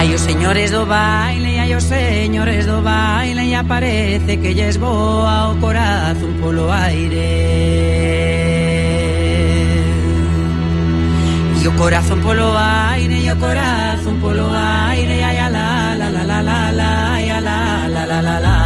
Hai os señores do baile, hai os señores do baile, e aparece que lles voa o corazón polo aire. E o corazón polo aire, e o corazón polo aire, ai a la la la la la la, ai a la la la la la.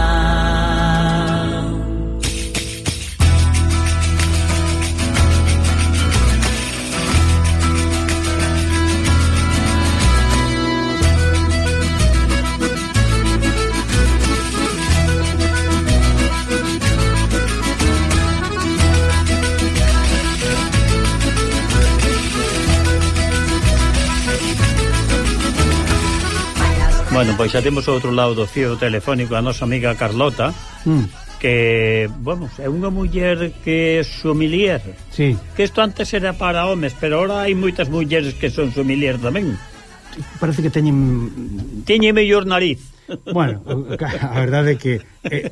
Bueno, pois xa temos outro lado do fío telefónico a nosa amiga Carlota, que, bueno, é unha muller que é sommelier. Sí. Que isto antes era para homes, pero ahora hai moitas mulleres que son sommelier tamén. Parece que teñen mellor nariz. Bueno, a verdade é que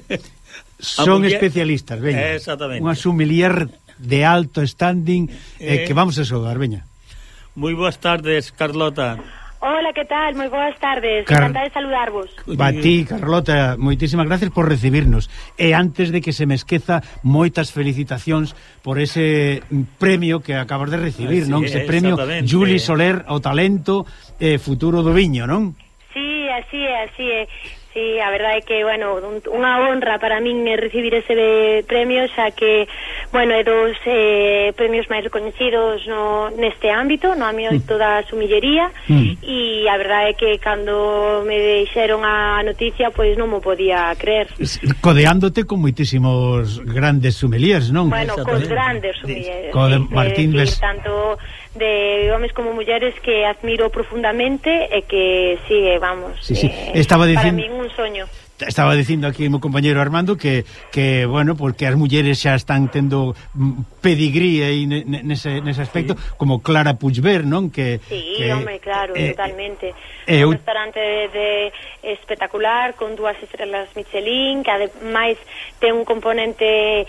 son especialistas, veña. Exactamente. Unha sommelier de alto standing que vamos a xogar, veña. Moi boas tardes, Carlota. Hola, que tal? Moi boas tardes. Encantada de saludarvos. A ti, Carlota, moitísimas gracias por recibirnos. E antes de que se me esqueza, moitas felicitacións por ese premio que acabas de recibir, non? Ese premio Juli Soler ao talento futuro do viño, non? Sí, así é. Sí, a verdade é que, bueno, unha honra para min recibir ese premio, xa que, bueno, é dos premios máis reconhecidos neste ámbito, no ámbito da sumillería, e a verdade é que cando me deixeron a noticia, pois non mo podía creer. Codeándote con moitísimos grandes sommeliers, non? Bueno, cos grandes sommeliers. Martín tanto de homes como mulleres que admiro profundamente e que sigue, vamos, estaba dicindo, para min un soño. Estaba dicindo aquí o meu compañeiro Armando que bueno, porque as mulleres xa están tendo pedigrí aí nese aspecto, como Clara Puigvert, non? Home, claro, totalmente. Un restaurante espectacular con 2 estrelas Michelin, que ademais ten un componente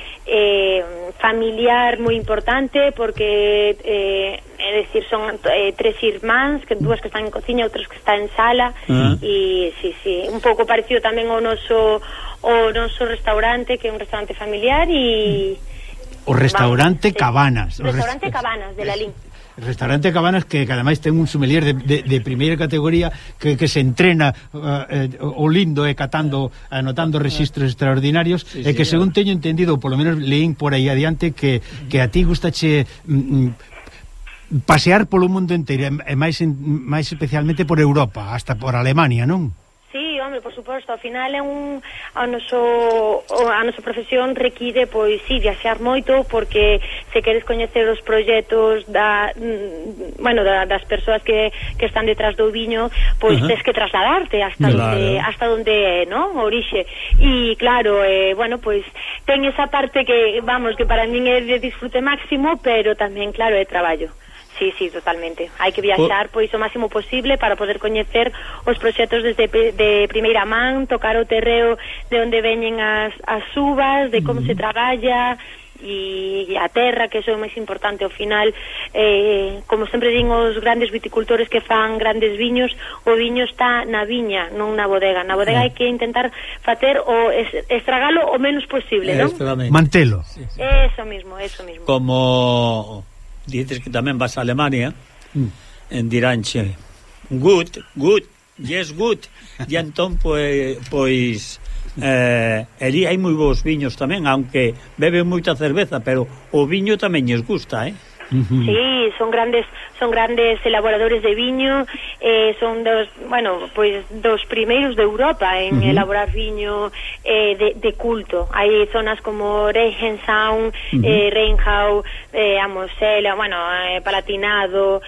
familiar moi importante, porque é dicir, son 3 irmáns, que 2 que están en cociña, outros que están en sala, e sí, un pouco parecido tamén ao noso restaurante, que é un restaurante familiar, e o restaurante Cabanas. O restaurante Cabanas de Lalín. Restaurante Cabanas que ademais ten un sommelier de primeira categoría que se entrena o lindo e anotando registros extraordinarios, e que según teño entendido, polo menos leín por aí adiante, que a ti gustache pasear polo mundo inteiro, e máis especialmente por Europa, hasta por Alemania, non? Sí, home, por suposto, ao final é a nosa profesión require, pois, sí, viaxar moito, porque se queres coñecer os proxectos das persoas que están detrás do viño, pois tes que trasladarte hasta onde é, non? Orixe. E claro, bueno, pois ten esa parte que, vamos, que para min é de disfrute máximo, pero tamén, claro, é traballo. Sí, totalmente. Hai que viaxar pois o máximo posible para poder coñecer os proxectos de primeira man, tocar o terreo de onde veñen as uvas, de como se traballa, e a terra, que é o máis importante ao final. Como sempre din os grandes viticultores que fan grandes viños, o viño está na viña, non na bodega. Na bodega hai que intentar facer o estragalo o menos posible, non? Mantelo. Eso mismo. Como dices que tamén vas a Alemania, diránche good, yes, good, e entón pois ali hai moi bons viños tamén, aunque beben moita cerveza, pero o viño tamén lles gusta, Sí, son grandes elaboradores de viño, son dos primeiros de Europa en elaborar viño de culto. Hai zonas como Regensaun, Rheinau, Mosela, Palatinado,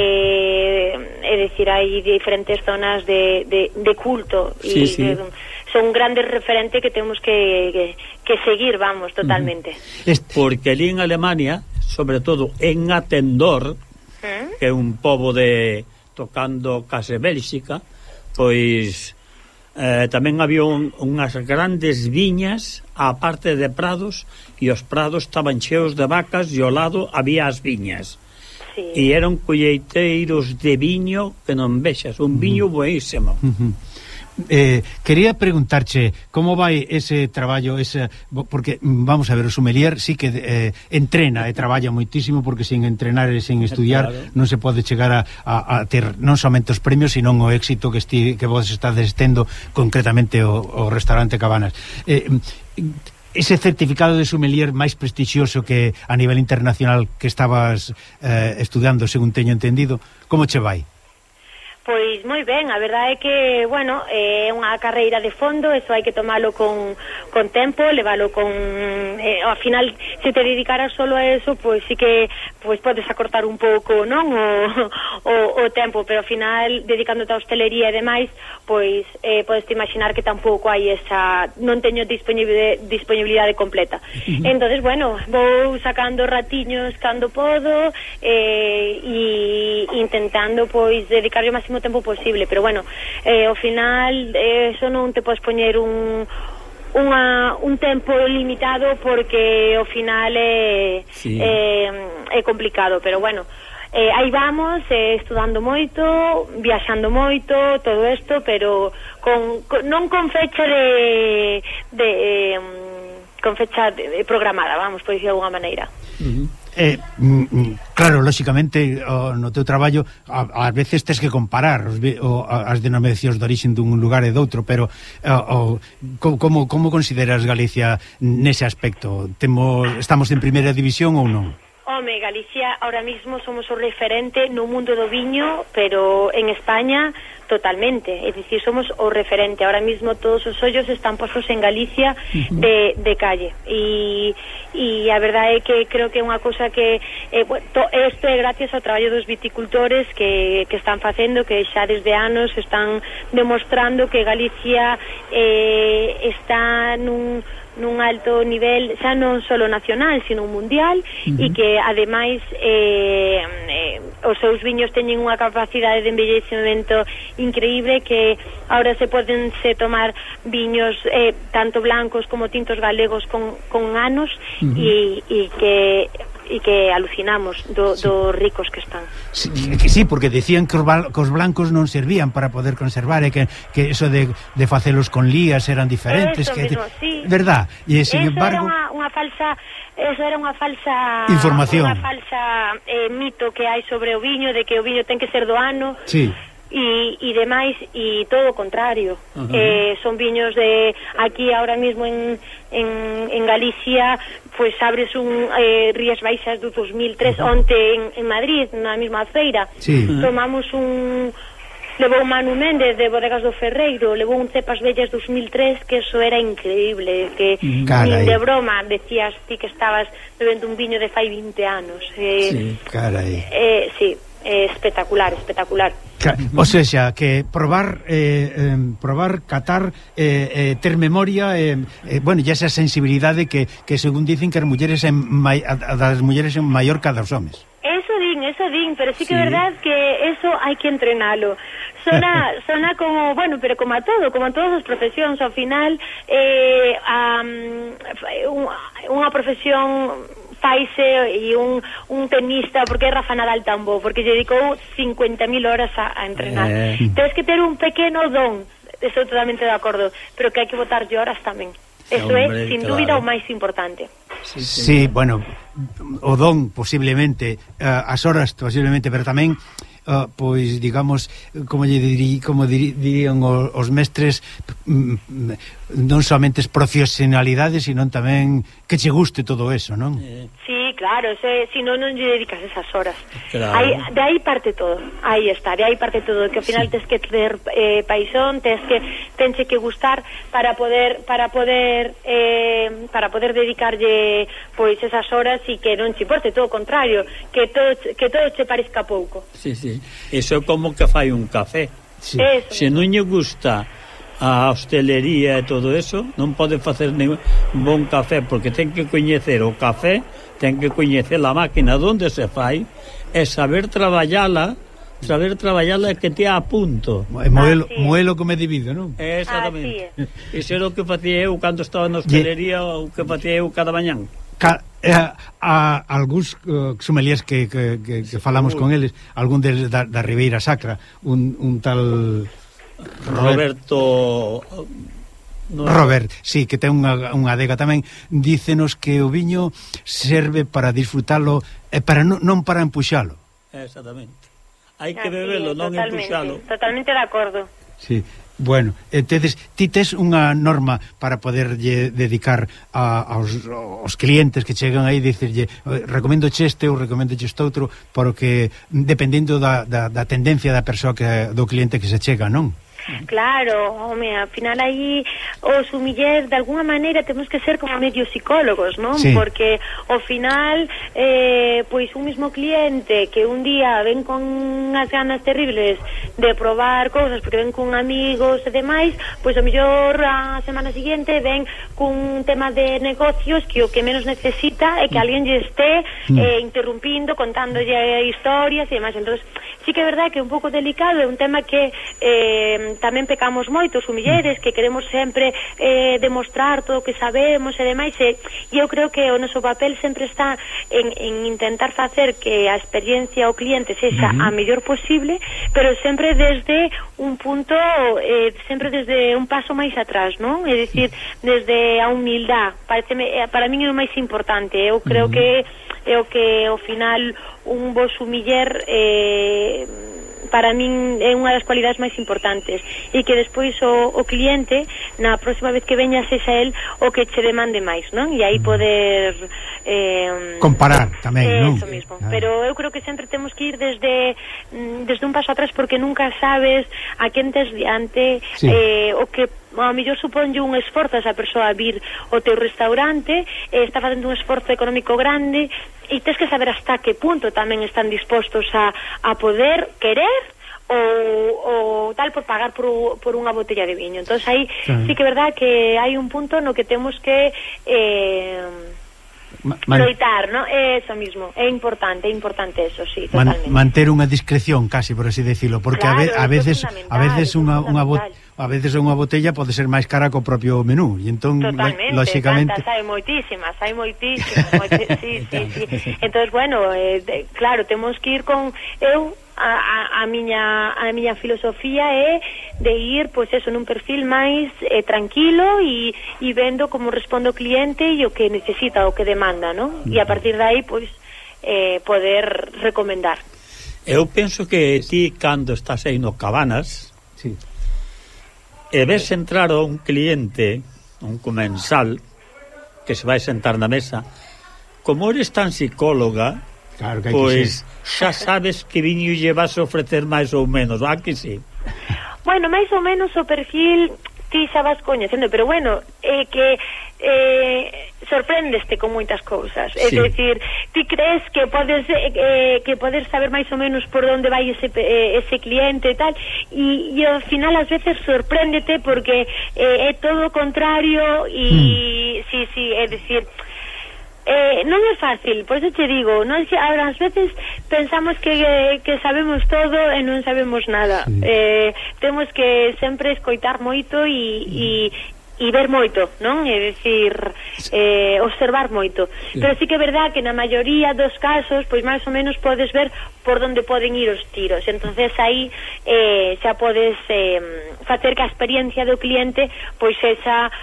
é dicir, hai diferentes zonas de culto, e son grandes referentes que temos que seguir, vamos, totalmente. Porque ali en Alemania, sobre todo en Attendor, que é un pobo tocando case Bélxica, pois tamén había unhas grandes viñas á parte de prados, e os prados estaban cheos de vacas, e ao lado había as viñas. Sí. E eran colleiteiros de viño que non vexas, un viño buenísimo. Quería preguntarche como vai ese traballo, porque vamos a ver, o sommelier sí que entrena e traballa moitísimo, porque sin entrenar e sin estudiar non se pode chegar a ter non somente os premios, sino o éxito que vos estades tendo, concretamente o restaurante Cabanas. Ese certificado de sommelier máis prestixioso que a nivel internacional que estabas estudando, según teño entendido, como che vai? Pois moi ben, a verdade é que, bueno, é unha carreira de fondo, eso hai que tomalo con tempo, leválo con... ao final, se te dedicaras solo a eso, pois sí que podes acortar un pouco, non, o tempo, pero ao final, dedicándote a hostelería e demais, pois podes te imaginar que tampouco hai esa... non teño disponibilidade completa. Entonces, bueno, vou sacando ratiños cando podo, e intentando, pois, dedicarle o máximo tempo posible, pero bueno, ao final eso non te podes poñer un tempo limitado, porque ao final é complicado, pero bueno, aí vamos, estudando moito, viaxando moito, todo isto, pero non con fecha con fecha programada, vamos, por dicir de alguna maneira. Claro, lóxicamente no teu traballo ás veces tes que comparar as denominacións de origen dun lugar e doutro, pero como consideras Galicia nese aspecto? Estamos en primeira división ou non? Home, Galicia ahora mismo somos o referente no mundo do viño, pero en España totalmente, é dicir, somos o referente. Ahora mismo todos os ollos están postos en Galicia de calle, e a verdade é que creo que é unha cousa que isto é gracias ao traballo dos viticultores que están facendo, que xa desde anos están demostrando que Galicia está nun alto nivel, xa non só nacional, sino mundial, e que ademais os seus viños teñen unha capacidade de envellecemento increíble, que ahora se podense tomar viños tanto blancos como tintos galegos con anos, e que alucinamos do ricos que están. Sí, porque decían que os blancos non servían para poder conservar, e que eso de facelos con lías eran diferentes, eso mismo, sí. Verdad? E sin embargo eso era unha falsa información, unha falsa mito que hai sobre o viño, de que o viño ten que ser do ano. Sí. E demais, e todo o contrario. Son viños de aquí ahora mismo en Galicia, pois abres Rías Baixas do 2003 onte en Madrid, na mesma feira. Tomamos levou Manu Méndez de Bodegas do Ferreiro, levou un Cepas Vellas 2003, que eso era increíble, que nin de broma decías ti que estabas bebendo un viño de fai 20 anos. Sí, espectacular. O sea, que probar, catar, ter memoria, bueno, ya esa sensibilidade que según dicen que as mulleres das mulleres é maior que a dos homes. Eso din, pero sí que é verdad que eso hai que entrenalo. Sona como, bueno, pero como a todas as profesións, ao final unha profesión faise, e un tenista, porque é Rafa Nadal tan bo, porque lle dedicou 50.000 horas a entrenar. Tens que ter un pequeno don, estou totalmente de acordo, pero que hai que botarlle horas tamén. Eso é, sin dúbida, o máis importante. Sí, bueno, o don posiblemente, as horas posiblemente, pero tamén pois, digamos, como dirían os mestres, non somente profesionalidade, sino tamén que che guste todo eso, non? Sí, claro, se non lle dedicas esas horas. Claro. De aí parte todo, aí está, de aí parte todo, que ao final tens que ter paixón, tenche que gustar para poder dedicarlle pois esas horas, e que non che importe, todo o contrario, que todo che parezca pouco. Sí. Eso é como que fai un café. Se non lle gusta a hostelería e todo eso, non pode facer un bon café, porque ten que coñecer o café, ten que coñecer a máquina onde se fai, e saber traballala que te a punto. Moelo como é debido, non? Exactamente. Iso era o que facía eu cando estaba na hostelería, o que facía eu cada mañán. a algúns sommeliers que falamos con eles, algún da Ribeira Sacra, un tal Roberto Robert, sí, que ten unha adega tamén, dícenos que o viño serve para disfrutalo e para non para empuxalo. Exactamente. Hai que bebelo, non empuxalo. Totalmente de acordo. Sí. Bueno, entonces ti tes unha norma para poderlle dedicar aos clientes que chegan aí, dicirlle recomendo este ou recomendo este outro, porque dependendo da tendencia da persoa do cliente que se chega, non? Claro, home, ao final aí os sumiller de alguna maneira temos que ser como medio psicólogos, non? Sí. Porque ao final pois un mismo cliente que un día ven con unhas ganas terribles de probar cousas porque ven con amigos e demais, pois ao mellor a semana seguinte ven cun tema de negocios que o que menos necesita é que alguén lle este interrumpindo, contándolle historias e demais. Entón, sí que é verdade que é un pouco delicado, é un tema que tamén pecamos moito os sumilleres, que queremos sempre demostrar todo o que sabemos e demais, e eu creo que o noso papel sempre está en intentar facer que a experiencia ao cliente sexa a mellor posible, pero sempre desde un punto, sempre desde un paso máis atrás, non? É dicir, desde a humildade. Para min é o máis importante. Eu creo que é o que ao final un bo sumiller para min é unha das cualidades máis importantes, e que despois o cliente na próxima vez que veña sexa el o que che demande máis, non? E aí poder comparar tamén, non? Eso mismo. Pero eu creo que sempre temos que ir desde un paso atrás, porque nunca sabes a quen tes diante, sí. O que a mellor suponlle un esforzo a esa persoa a vir ao teu restaurante, está facendo un esforzo económico grande, e tens que saber hasta que punto tamén están dispostos a poder querer ou tal por pagar por unha botella de viño. Entón aí sí que é verdad que hai un punto no que temos que loitar, ¿no? Eso mismo, é importante eso, sí, totalmente. Manter unha discreción, casi por así decirlo, porque claro, a veces unha botella pode ser máis cara que o propio menú, e entón lógicamente hai moitísimas, sí. Entón, bueno, claro, temos que ir con a miña filosofía é de ir, pois eso, nun perfil máis tranquilo e vendo como responde o cliente e o que necesita, o que demanda, non? E a partir de aí, pois, poder recomendar. Eu penso que ti, cando estás aí no Cabanas, sí, e ves entrar a un cliente, un comensal, que se vai sentar na mesa, como eres tan psicóloga, claro que pois xa sabes que viño lle vas a ofrecer máis ou menos, que sí? Bueno, máis ou menos o perfil ti xa vas coñecendo, pero bueno, que sorprendeste con moitas cousas. Sí. É dicir, ti crees que podes saber máis ou menos por onde vai ese cliente e tal, e ao final ás veces sorpréndete porque é todo o contrario e sí, é dicir, non é fácil, por eso te digo, non é que ahora ás veces pensamos que sabemos todo e non sabemos nada. Sí. Temos que sempre escoitar moito e ver moito, non? É dicir, observar moito. Sí. Pero sí que é verdad que na maioría dos casos, pois máis ou menos podes ver por onde poden ir os tiros. Entonces aí xa podes facer que a experiencia do cliente pois sexa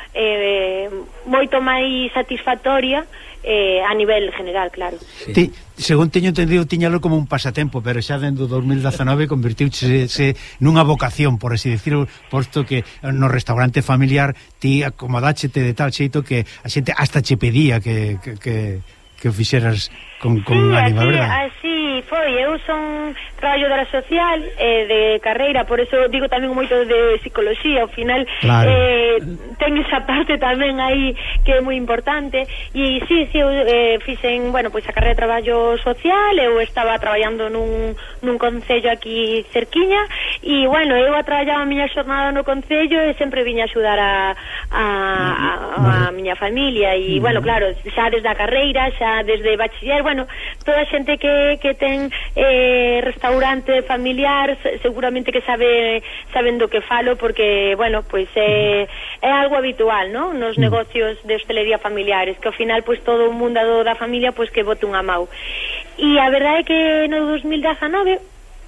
moito máis satisfactoria a nivel general, claro. Sí. Según teño entendido, tiñalo como un pasatempo, pero xa dentro do 2019 convertiuse nunha vocación, por así decirlo, posto que no restaurante familiar ti acomodáchete de tal xeito que a xente hasta che pedía que o fixeras con ánima, verdad? Así foi. Eu son traballadora social de carreira, por eso digo tamén moito de psicología. Ao final, claro, ten esa parte tamén aí que é moi importante. E sí, eu fixen, bueno, pois a carreira de traballo social. Eu estaba traballando nun concello aquí cerquiña, e bueno, eu traballaba a miña xornada no concello e sempre viña a axudar a miña familia. E bueno, claro, xa desde a carreira xa xa desde bachiller, bueno, toda a xente que ten restaurante familiar seguramente que saben do que falo, porque, bueno, pois é algo habitual, non? Nos negocios de hostelería familiares, que ao final, pois, todo o mundo da familia, pois, que bote unha mau. E a verdade é que no 2019,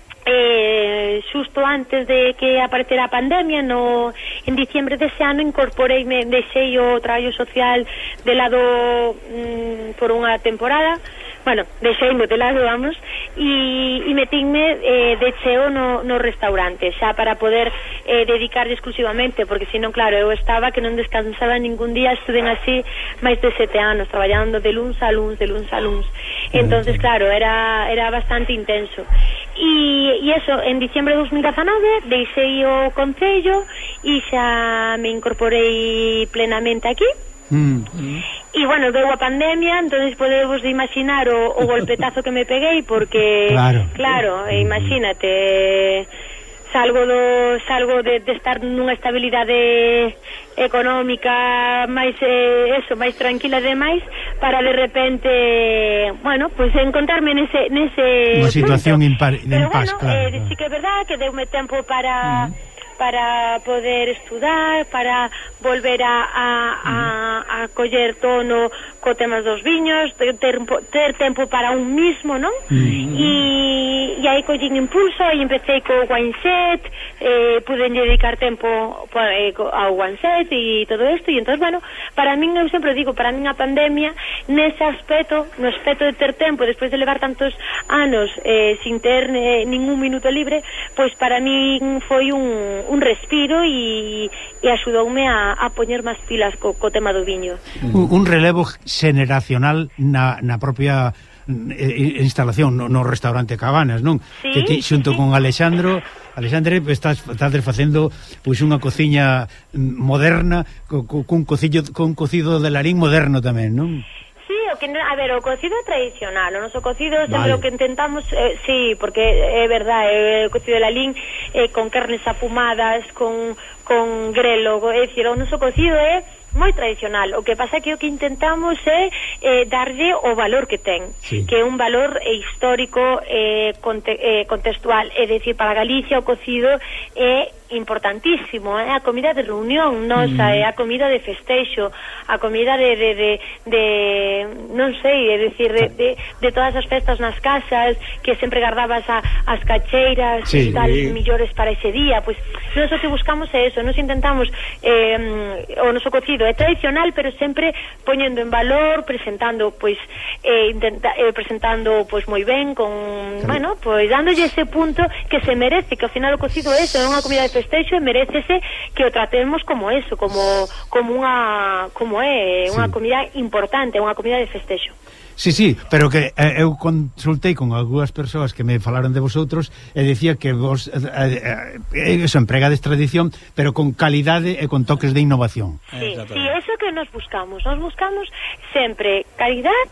xusto antes de que aparecera a pandemia, en diciembre dese ano incorporeime, deixei o traballo social de lado por unha temporada, bueno, deixeime de lado, vamos, e metínme de cheo no restaurante, xa para poder dedicarle exclusivamente, porque senón, claro, eu estaba que non descansaba ningún día, estuven así máis de 7 anos, traballando de luns a luns, entonces, claro, era bastante intenso. E eso, en diciembre de 2019 deixei o concello e xa me incorporei plenamente aquí. E, bueno, veu a pandemia, entonces podemos imaginar o golpetazo que me peguei, porque, claro, imagínate, salgo de estar nunha estabilidade económica máis máis tranquila e demais, para de repente, bueno, pues encontrarme nese unha situación impás, bueno, claro. Sí que é verdad que deume tempo para poder estudar, para volver a coller tono co temas dos viños, ter tempo para un mismo, non? E aí collín impulso e empecé co wine set, pude dedicar tempo ao wine set e todo isto, e entón, bueno, para min, eu sempre digo, para min a pandemia, nese aspecto, no aspecto de ter tempo, despois de levar tantos anos sin ter ningún minuto libre, pois para min foi un respiro e axudoume a poñer máis pilas co tema do viño. Un relevo xeneracional na propia instalación no restaurante Cabanas, non? Sí, que ti, xunto con Alexandre, estás facendo pois unha cociña moderna, cun cocido de larín moderno tamén, non? Sí, a ver, o cocido é tradicional, o noso cocido sempre o que intentamos, sí, porque é verdade, o cocido de lalín con carnes afumadas, con grelo, é dicir, o noso cocido é moi tradicional. O que pasa é que o que intentamos é darlle o valor que ten, que é un valor histórico, contextual, é dicir, para Galicia o cocido é importantísimo, é a comida de reunión nosa, é a comida de festeixo, a comida de non sei, é dicir, de todas as festas nas casas, que sempre guardabas as cacheiras e tal, millores para ese día. Pois nós o que buscamos é eso, nos intentamos o noso cocido é tradicional, pero sempre poñendo en valor, presentando pois presentando pois moi ben, con, bueno, pois dándolle ese punto que se merece, que ao final o cocido é eso, é unha comida de festeixo e merecese que o tratemos como eso, como unha comida importante, unha comida de festeixo. Sí, pero que eu consultei con algunhas persoas que me falaron de vosotros e dicía que vos eso, empregades tradición, pero con calidade e con toques de innovación. Sí, eso que nos buscamos sempre calidad,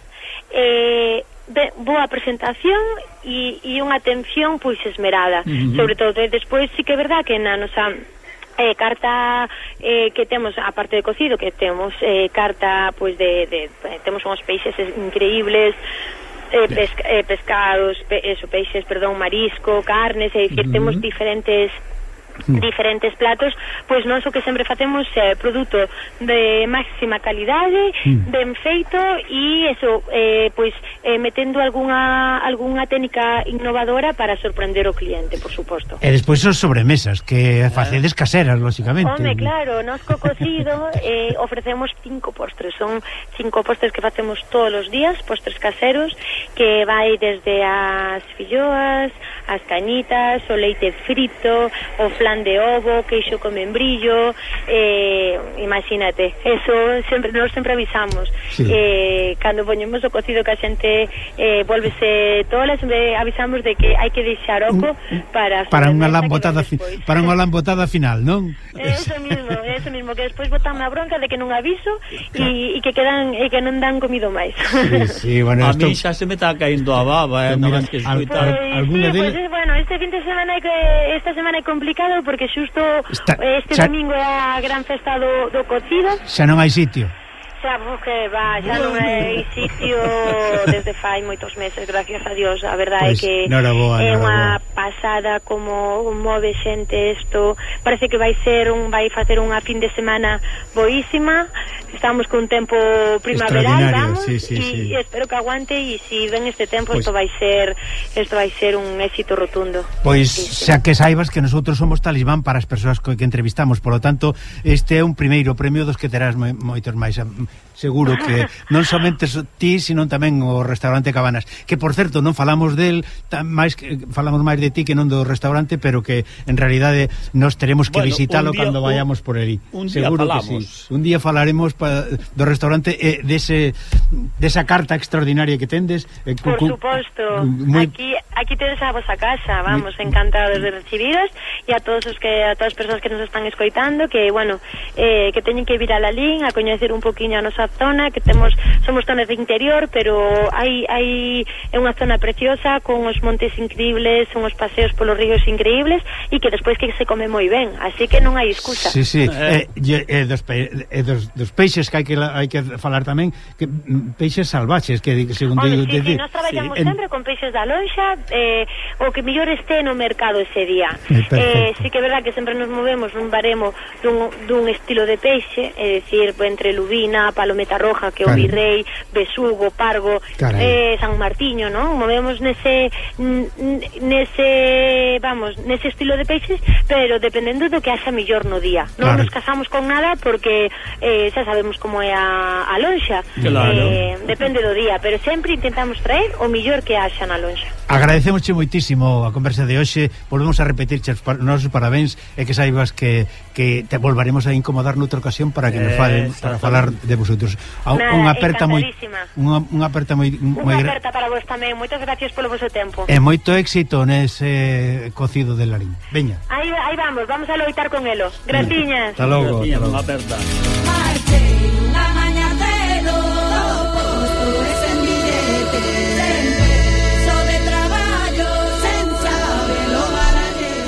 boa presentación e unha atención pois esmerada, sobre todo. Despois sí que é verdad que na nosa carta que temos, aparte de cocido, que temos carta pois temos uns peixes increíbles, pescados, peixes, marisco, carnes, é dicir, temos diferentes platos, pois nós o que sempre facemos é produto de máxima calidade, ben feito, e eso, pois metendo algunha técnica innovadora para sorprender o cliente, por suposto. E despois os sobremesas, que facedes caseras, lógicamente. Home, claro, nós co cocido ofrecemos 5 postres, son 5 postres que facemos todos os días, postres caseros, que vai desde as filloas, as cañitas, o leite frito, o flan de ovo, queixo con membrillo, imagínate, eso nós sempre avisamos, cando poñemos o cocido que a xente volvese tola, sempre avisamos de que hai que deixar oco para unha lambotada final, non? Eso mismo, que despois botanme a bronca de que non aviso e que quedan e que non dan comido máis. Sí, bueno, a mí xa se me está caindo a baba, non máis que escutar. Bueno, esta semana é complicado porque xusto este domingo é a gran festa do cocido. Xa non hai sitio. Xa, que va, xa non é sitio desde fai moitos meses, gracias a Dios. A verdade é que é unha pasada como move xente isto. Parece que vai facer unha fin de semana boísima. Estamos con tempo primaveral, vamos, sí. espero que aguante, e si ven este tempo isto vai ser un éxito rotundo. Pois xa que saibas que nosotros somos talismán para as persoas que entrevistamos, por lo tanto, este é un primeiro premio dos que terás moitos máis. Seguro que non somente ti, sino tamén o restaurante Cabanas, que por certo non falamos del falamos máis de ti que non do restaurante, pero que en realidade nos teremos que visitalo cando vayamos por ali. Seguro que sí. Un día falaremos do restaurante desa carta extraordinaria que tendes. Por suposto. Aquí tedes a vosa casa, vamos, encantados de recibiros, e a todas as persoas que nos están escoitando, que bueno, que teñen que vir a Lalín a coñecer un poquinho a nosa zona, que somos zonas de interior, pero é unha zona preciosa, con os montes increíbles, son os paseos polos ríos increíbles, e que despois que se come moi ben, así que non hai excusa. Sí. Dos peixes que hai que falar tamén, que peixes salvaxes, que segundo sí, nós traballamos sempre con peixes da lonxa, o que mellor este no mercado ese día. Sí que é verdad que sempre nos movemos nun baremo dun estilo de peixe, é dicir, entre lubina, palometa roja, que é o virrei, besugo, pargo, San Martiño, non? Movemos nese estilo de peixes, pero dependendo do que haxa mellor no día. Non nos casamos con nada porque xa sabemos como é a lonxa. Depende do día, pero sempre intentamos traer o mellor que haxa na lonxa. Agradecemosche moitísimo a conversa de hoxe. Volvemos a repetirche os nosos parabéns, e que saibas que te volvaremos a incomodar noutra ocasión para que nos falen, para falar de vosotros. Unha aperta moi para vos tamén. Moitas gracias polo vosso tempo. E moito éxito nese cocido de Lalín. Veña. Aí vamos a loitar con elo. Graciñas. Hasta logo. Unha aperta.